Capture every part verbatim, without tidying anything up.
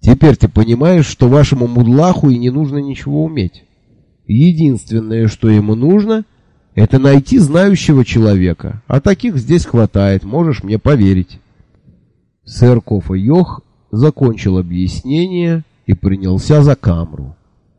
Теперь ты понимаешь, что вашему мудлаху и не нужно ничего уметь. Единственное, что ему нужно, это найти знающего человека, а таких здесь хватает, можешь мне поверить». Сэр Кофа-Йох закончил объяснение и принялся за камру.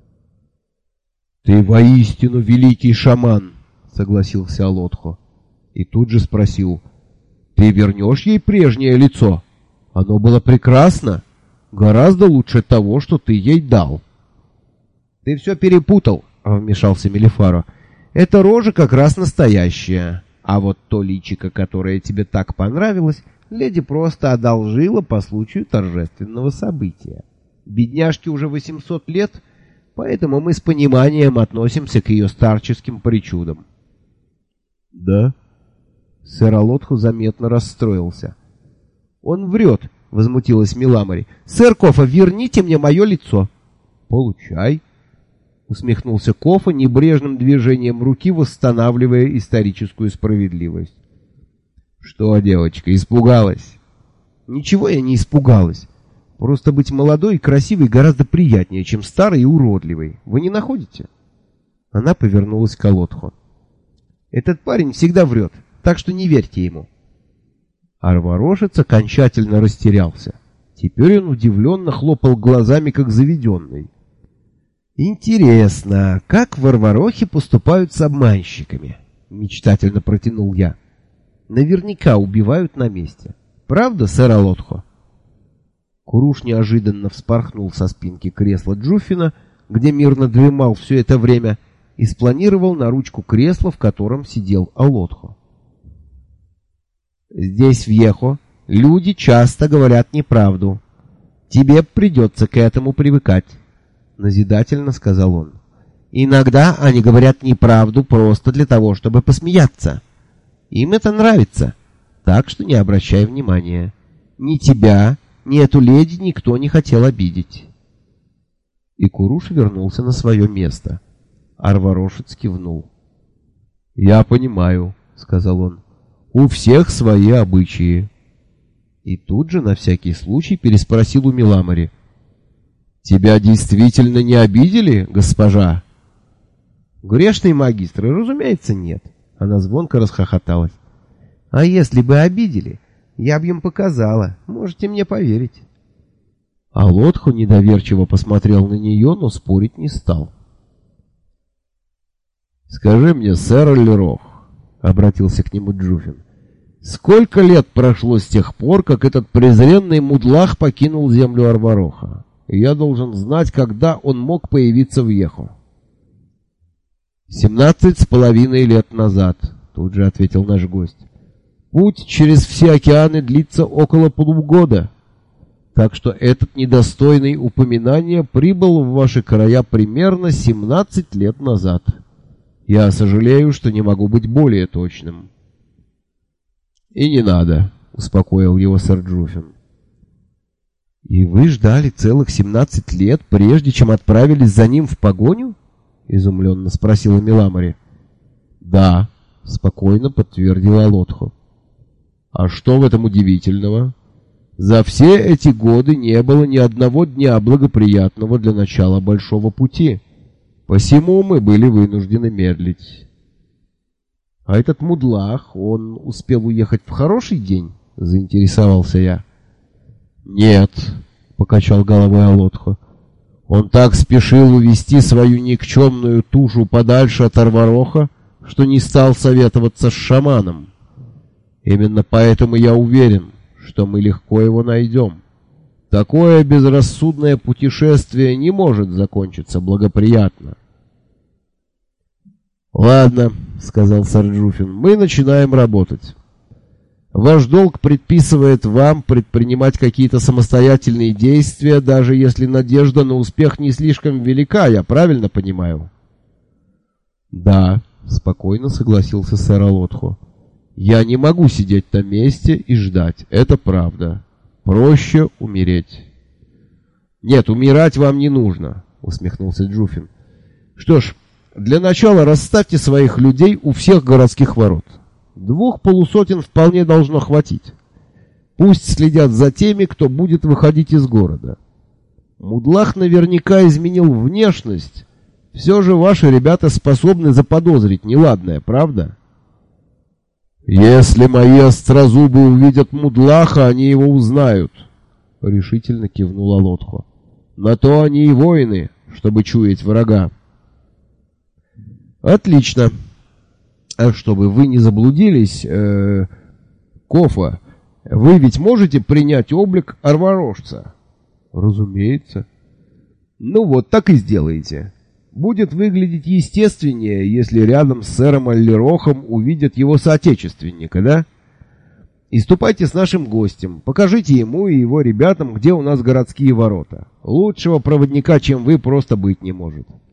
«Ты воистину великий шаман», — согласился Алотхо. И тут же спросил: «Ты вернешь ей прежнее лицо? Оно было прекрасно, гораздо лучше того, что ты ей дал». «Ты все перепутал», — вмешался Мелифаро. «Эта рожа как раз настоящая, а вот то личико, которое тебе так понравилось, леди просто одолжила по случаю торжественного события. Бедняжке уже восемьсот лет, поэтому мы с пониманием относимся к ее старческим причудам». «Да?» Сэр Алотхо заметно расстроился. «Он врет», — возмутилась Миламори. «Сэр Кофа, верните мне мое лицо». «Получай», — усмехнулся Кофа, небрежным движением руки восстанавливая историческую справедливость. «Что, девочка, испугалась?» «Ничего я не испугалась. Просто быть молодой и красивой гораздо приятнее, чем старой и уродливой. Вы не находите?» Она повернулась к Алотхо. «Этот парень всегда врет, так что не верьте ему». Арварошец окончательно растерялся. Теперь он удивленно хлопал глазами, как заведенный. «Интересно, как в Арварохе поступают с обманщиками?» — мечтательно протянул я. «Наверняка убивают на месте. Правда, сэр Алотхо?» Куруш неожиданно вспорхнул со спинки кресла Джуффина, где мирно дремал все это время, и спланировал на ручку кресла, в котором сидел Алотхо. «Здесь, в Ехо, люди часто говорят неправду. Тебе придется к этому привыкать», — назидательно сказал он. «Иногда они говорят неправду просто для того, чтобы посмеяться. Им это нравится, так что не обращай внимания. Ни тебя, ни эту леди никто не хотел обидеть». И Куруш вернулся на свое место. Арварошец кивнул. «Я понимаю», — сказал он. «У всех свои обычаи». И тут же на всякий случай переспросил у Миламори: «Тебя действительно не обидели, госпожа?» «Грешные магистры, разумеется, нет». Она звонко расхохоталась. «А если бы обидели, я бы им показала. Можете мне поверить». Алотхо недоверчиво посмотрел на нее, но спорить не стал. «Скажи мне, сэр Лерох», — обратился к нему Джуффин, — «сколько лет прошло с тех пор, как этот презренный мудлах покинул землю Арвароха? Я должен знать, когда он мог появиться в Ехо». «Семнадцать с половиной лет назад», — тут же ответил наш гость. «Путь через все океаны длится около полугода, так что этот недостойный упоминания прибыл в ваши края примерно семнадцать лет назад. Я сожалею, что не могу быть более точным». «И не надо», — успокоил его сэр Джуффин. «И вы ждали целых семнадцать лет, прежде чем отправились за ним в погоню?» — изумленно спросила Миламори. «Да», — спокойно подтвердила Алотхо. «А что в этом удивительного? За все эти годы не было ни одного дня благоприятного для начала большого пути, посему мы были вынуждены медлить». «А этот мудлах, он успел уехать в хороший день?» — заинтересовался я. «Нет», — покачал головой Алотхо. «Он так спешил увести свою никчемную тушу подальше от Арвароха, что не стал советоваться с шаманом. Именно поэтому я уверен, что мы легко его найдем. Такое безрассудное путешествие не может закончиться благоприятно». «Ладно», — сказал сэр Джуффин, — «мы начинаем работать. Ваш долг предписывает вам предпринимать какие-то самостоятельные действия, даже если надежда на успех не слишком велика, я правильно понимаю?» «Да», — спокойно согласился сэр Алотхо. «Я не могу сидеть на месте и ждать, это правда. Проще умереть». «Нет, умирать вам не нужно», — усмехнулся Джуффин. «Что ж, для начала расставьте своих людей у всех городских ворот. Двух полусотен вполне должно хватить. Пусть следят за теми, кто будет выходить из города. Мудлах наверняка изменил внешность. Все же ваши ребята способны заподозрить неладное, правда? Если мои острозубы увидят Мудлаха, они его узнают, — решительно кивнул Алотхо. На то они и воины, чтобы чуять врага. Отлично. А чтобы вы не заблудились, э, Кофа, вы ведь можете принять облик арварожца? Разумеется. Ну вот, так и сделайте. Будет выглядеть естественнее, если рядом с сэром Аллерохом увидят его соотечественника, да? И ступайте с нашим гостем, покажите ему и его ребятам, где у нас городские ворота. Лучшего проводника, чем вы, просто быть не может.